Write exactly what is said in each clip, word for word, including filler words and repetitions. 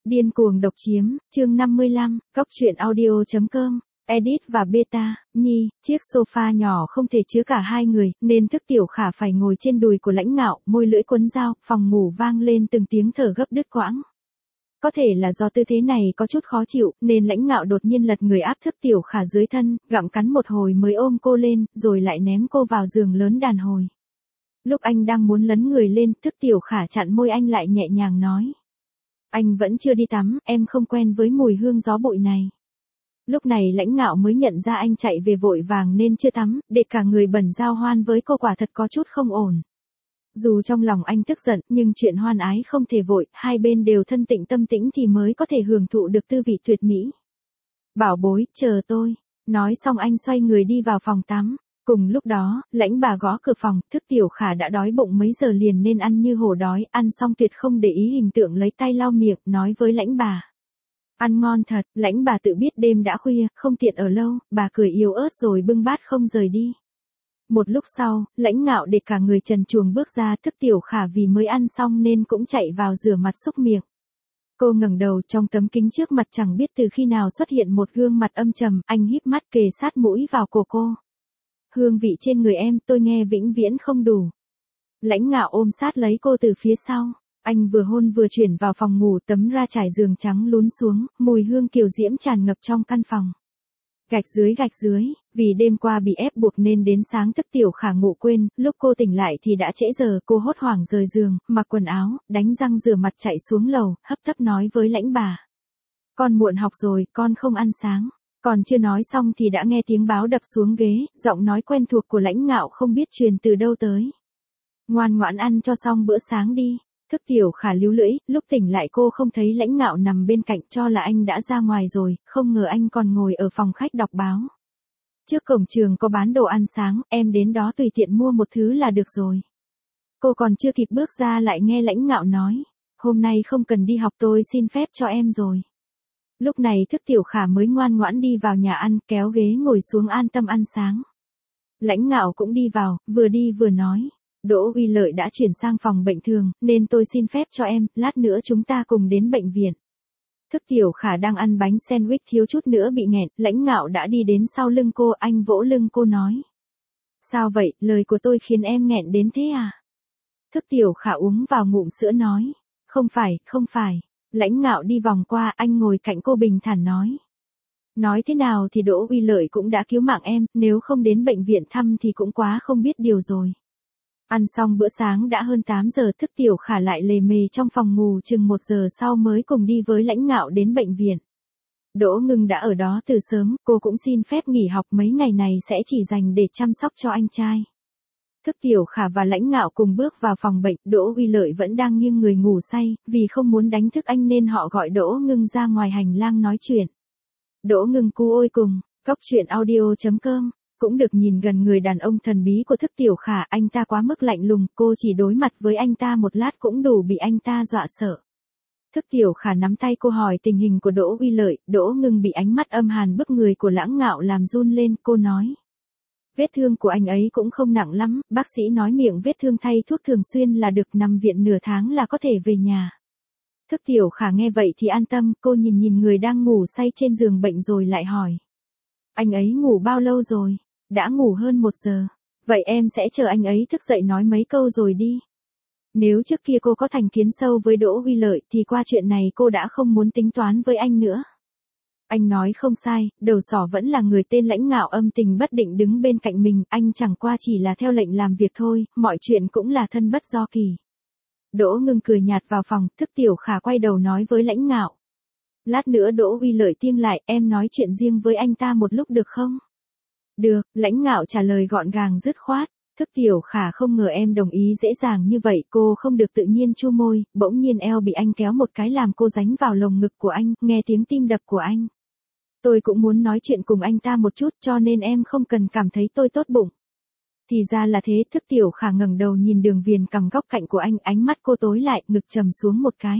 Điên cuồng độc chiếm, chương năm mươi lăm, cốc truyện audio chấm com, edit và beta, nhi, chiếc sofa nhỏ không thể chứa cả hai người, nên thức tiểu khả phải ngồi trên đùi của Lãnh Ngạo, môi lưỡi quấn dao, phòng ngủ vang lên từng tiếng thở gấp đứt quãng. Có thể là do tư thế này có chút khó chịu, nên Lãnh Ngạo đột nhiên lật người áp thức tiểu khả dưới thân, gặm cắn một hồi mới ôm cô lên, rồi lại ném cô vào giường lớn đàn hồi. Lúc anh đang muốn lấn người lên, thức tiểu khả chặn môi anh lại nhẹ nhàng nói. Anh vẫn chưa đi tắm, em không quen với mùi hương gió bụi này. Lúc này Lãnh Ngạo mới nhận ra anh chạy về vội vàng nên chưa tắm, để cả người bẩn giao hoan với cô quả thật có chút không ổn. Dù trong lòng anh tức giận, nhưng chuyện hoan ái không thể vội, hai bên đều thân tịnh tâm tĩnh thì mới có thể hưởng thụ được tư vị tuyệt mỹ. Bảo bối, chờ tôi. Nói xong anh xoay người đi vào phòng tắm. Cùng lúc đó, Lãnh bà gõ cửa phòng, thức tiểu khả đã đói bụng mấy giờ liền nên ăn như hổ đói, ăn xong tuyệt không để ý hình tượng lấy tay lau miệng, nói với Lãnh bà. Ăn ngon thật, Lãnh bà tự biết đêm đã khuya, không tiện ở lâu, bà cười yếu ớt rồi bưng bát không rời đi. Một lúc sau, Lãnh Ngạo để cả người trần truồng bước ra, thức tiểu khả vì mới ăn xong nên cũng chạy vào rửa mặt xúc miệng. Cô ngẩng đầu, trong tấm kính trước mặt chẳng biết từ khi nào xuất hiện một gương mặt âm trầm, anh híp mắt kề sát mũi vào cổ cô. Hương vị trên người em, tôi nghe vĩnh viễn không đủ. Lãnh Ngạo ôm sát lấy cô từ phía sau. Anh vừa hôn vừa chuyển vào phòng ngủ, tấm ra trải giường trắng lún xuống, mùi hương kiều diễm tràn ngập trong căn phòng. Gạch dưới gạch dưới, vì đêm qua bị ép buộc nên đến sáng thức tiểu khả ngủ quên, lúc cô tỉnh lại thì đã trễ giờ, cô hốt hoảng rời giường, mặc quần áo, đánh răng rửa mặt chạy xuống lầu, hấp tấp nói với Lãnh bà. Con muộn học rồi, con không ăn sáng. Còn chưa nói xong thì đã nghe tiếng báo đập xuống ghế, giọng nói quen thuộc của Lãnh Ngạo không biết truyền từ đâu tới. Ngoan ngoãn ăn cho xong bữa sáng đi. Thức tiểu khả líu lưỡi, lúc tỉnh lại cô không thấy Lãnh Ngạo nằm bên cạnh, cho là anh đã ra ngoài rồi, không ngờ anh còn ngồi ở phòng khách đọc báo. Trước cổng trường có bán đồ ăn sáng, em đến đó tùy tiện mua một thứ là được rồi. Cô còn chưa kịp bước ra lại nghe Lãnh Ngạo nói, hôm nay không cần đi học, tôi xin phép cho em rồi. Lúc này thức tiểu khả mới ngoan ngoãn đi vào nhà ăn, kéo ghế ngồi xuống an tâm ăn sáng. Lãnh Ngạo cũng đi vào, vừa đi vừa nói. Đỗ Uy Lợi đã chuyển sang phòng bệnh thường, nên tôi xin phép cho em, lát nữa chúng ta cùng đến bệnh viện. Thức tiểu khả đang ăn bánh sandwich thiếu chút nữa bị nghẹn, Lãnh Ngạo đã đi đến sau lưng cô, anh vỗ lưng cô nói. Sao vậy, lời của tôi khiến em nghẹn đến thế à? Thức tiểu khả uống vào ngụm sữa nói. Không phải, không phải. Lãnh Ngạo đi vòng qua, anh ngồi cạnh cô bình thản nói. Nói thế nào thì Đỗ Uy Lợi cũng đã cứu mạng em, nếu không đến bệnh viện thăm thì cũng quá không biết điều rồi. Ăn xong bữa sáng đã hơn tám giờ, thức tiểu khả lại lề mề trong phòng ngủ chừng một giờ sau mới cùng đi với Lãnh Ngạo đến bệnh viện. Đỗ Ngưng đã ở đó từ sớm, cô cũng xin phép nghỉ học mấy ngày này sẽ chỉ dành để chăm sóc cho anh trai. Thức tiểu khả và Lãnh Ngạo cùng bước vào phòng bệnh, Đỗ Uy Lợi vẫn đang nghiêng người ngủ say, vì không muốn đánh thức anh nên họ gọi Đỗ Ngưng ra ngoài hành lang nói chuyện. Đỗ Ngưng cu ôi cùng, cốc truyện audio chấm com. Cũng được nhìn gần người đàn ông thần bí của thức tiểu khả, anh ta quá mức lạnh lùng, cô chỉ đối mặt với anh ta một lát cũng đủ bị anh ta dọa sợ. Thức tiểu khả nắm tay cô hỏi tình hình của Đỗ Uy Lợi, Đỗ Ngưng bị ánh mắt âm hàn bức người của Lãnh Ngạo làm run lên, cô nói. Vết thương của anh ấy cũng không nặng lắm, bác sĩ nói miệng vết thương thay thuốc thường xuyên là được, nằm viện nửa tháng là có thể về nhà. Thức tiểu khả nghe vậy thì an tâm, cô nhìn nhìn người đang ngủ say trên giường bệnh rồi lại hỏi. Anh ấy ngủ bao lâu rồi? Đã ngủ hơn một giờ. Vậy em sẽ chờ anh ấy thức dậy nói mấy câu rồi đi. Nếu trước kia cô có thành kiến sâu với Đỗ Uy Lợi thì qua chuyện này cô đã không muốn tính toán với anh nữa. Anh nói không sai, đầu sỏ vẫn là người tên Lãnh Ngạo âm tình bất định đứng bên cạnh mình, anh chẳng qua chỉ là theo lệnh làm việc thôi, mọi chuyện cũng là thân bất do kỳ. Đỗ Ngưng cười nhạt vào phòng, thức tiểu khả quay đầu nói với Lãnh Ngạo. Lát nữa Đỗ Uy Lợi tiêng lại, em nói chuyện riêng với anh ta một lúc được không? Được, Lãnh Ngạo trả lời gọn gàng dứt khoát. Thức tiểu khả không ngờ em đồng ý dễ dàng như vậy, cô không được tự nhiên chu môi, bỗng nhiên eo bị anh kéo một cái làm cô dính vào lồng ngực của anh, nghe tiếng tim đập của anh. Tôi cũng muốn nói chuyện cùng anh ta một chút cho nên em không cần cảm thấy tôi tốt bụng. Thì ra là thế, thức tiểu khả ngẩng đầu nhìn đường viền cằm góc cạnh của anh, ánh mắt cô tối lại, ngực trầm xuống một cái.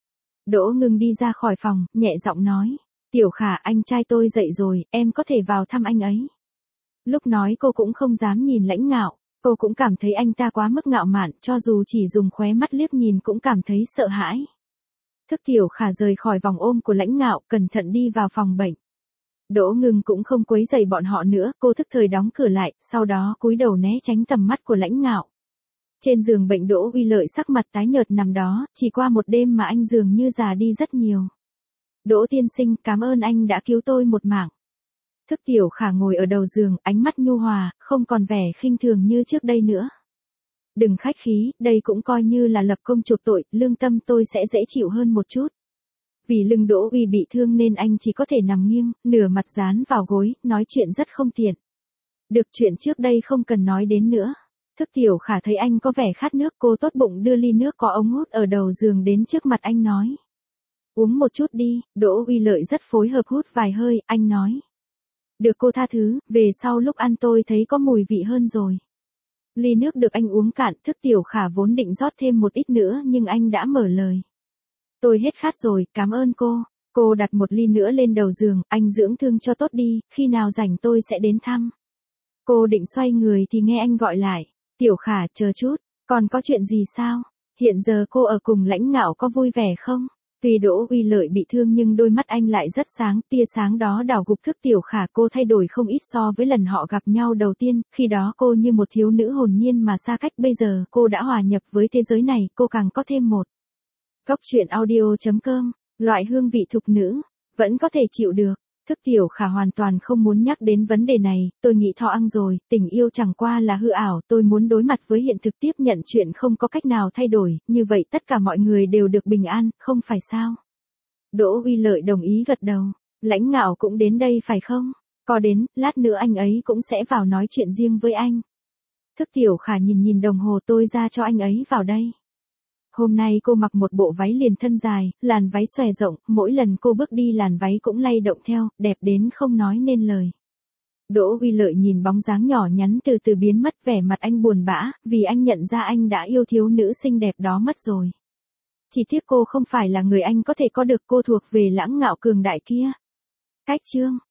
Đỗ Ngưng đi ra khỏi phòng, nhẹ giọng nói. Tiểu khả, anh trai tôi dậy rồi, em có thể vào thăm anh ấy. Lúc nói cô cũng không dám nhìn Lãnh Ngạo, cô cũng cảm thấy anh ta quá mức ngạo mạn, cho dù chỉ dùng khóe mắt liếc nhìn cũng cảm thấy sợ hãi. Thức Tiểu Khả rời khỏi vòng ôm của Lãnh Ngạo, cẩn thận đi vào phòng bệnh. Đỗ Ngưng cũng không quấy rầy bọn họ nữa, cô thức thời đóng cửa lại, sau đó cúi đầu né tránh tầm mắt của Lãnh Ngạo. Trên giường bệnh Đỗ Uy Lợi sắc mặt tái nhợt nằm đó, chỉ qua một đêm mà anh dường như già đi rất nhiều. Đỗ tiên sinh, cảm ơn anh đã cứu tôi một mạng. Thức Tiểu Khả ngồi ở đầu giường, ánh mắt nhu hòa, không còn vẻ khinh thường như trước đây nữa. Đừng khách khí, đây cũng coi như là lập công chuộc tội, lương tâm tôi sẽ dễ chịu hơn một chút. Vì lưng Đỗ Uy bị thương nên anh chỉ có thể nằm nghiêng, nửa mặt dán vào gối, nói chuyện rất không tiện. Được, chuyện trước đây không cần nói đến nữa. Thức Tiểu Khả thấy anh có vẻ khát nước, cô tốt bụng đưa ly nước có ống hút ở đầu giường đến trước mặt anh nói. Uống một chút đi. Đỗ Uy Lợi rất phối hợp hút vài hơi, anh nói. Được, cô tha thứ, về sau lúc ăn tôi thấy có mùi vị hơn rồi. Ly nước được anh uống cạn, Thức Tiểu Khả vốn định rót thêm một ít nữa nhưng anh đã mở lời. Tôi hết khát rồi, cảm ơn cô. Cô đặt một ly nữa lên đầu giường, anh dưỡng thương cho tốt đi, khi nào rảnh tôi sẽ đến thăm. Cô định xoay người thì nghe anh gọi lại. Tiểu Khả, chờ chút, còn có chuyện gì sao? Hiện giờ cô ở cùng Lãnh Ngạo có vui vẻ không? Tuy Đỗ Uy Lợi bị thương nhưng đôi mắt anh lại rất sáng, tia sáng đó đảo gục Thức Tiểu Khả. Cô thay đổi không ít so với lần họ gặp nhau đầu tiên, khi đó cô như một thiếu nữ hồn nhiên mà xa cách, bây giờ cô đã hòa nhập với thế giới này, cô càng có thêm một. Cốc truyện audio chấm com, loại hương vị thục nữ, vẫn có thể chịu được. Thức Tiểu Khả hoàn toàn không muốn nhắc đến vấn đề này, tôi nghĩ thọ ăn rồi, tình yêu chẳng qua là hư ảo, tôi muốn đối mặt với hiện thực, tiếp nhận chuyện không có cách nào thay đổi, như vậy tất cả mọi người đều được bình an, không phải sao? Đỗ Uy Lợi đồng ý gật đầu. Lãnh Ngạo cũng đến đây phải không? Có đến, lát nữa anh ấy cũng sẽ vào nói chuyện riêng với anh. Thức Tiểu Khả nhìn nhìn đồng hồ, tôi ra cho anh ấy vào đây. Hôm nay cô mặc một bộ váy liền thân dài, làn váy xòe rộng, mỗi lần cô bước đi làn váy cũng lay động theo, đẹp đến không nói nên lời. Đỗ Uy Lợi nhìn bóng dáng nhỏ nhắn từ từ biến mất, vẻ mặt anh buồn bã, vì anh nhận ra anh đã yêu thiếu nữ xinh đẹp đó mất rồi. Chỉ tiếc cô không phải là người anh có thể có được, cô thuộc về Lãnh Ngạo cường đại kia. Cách chương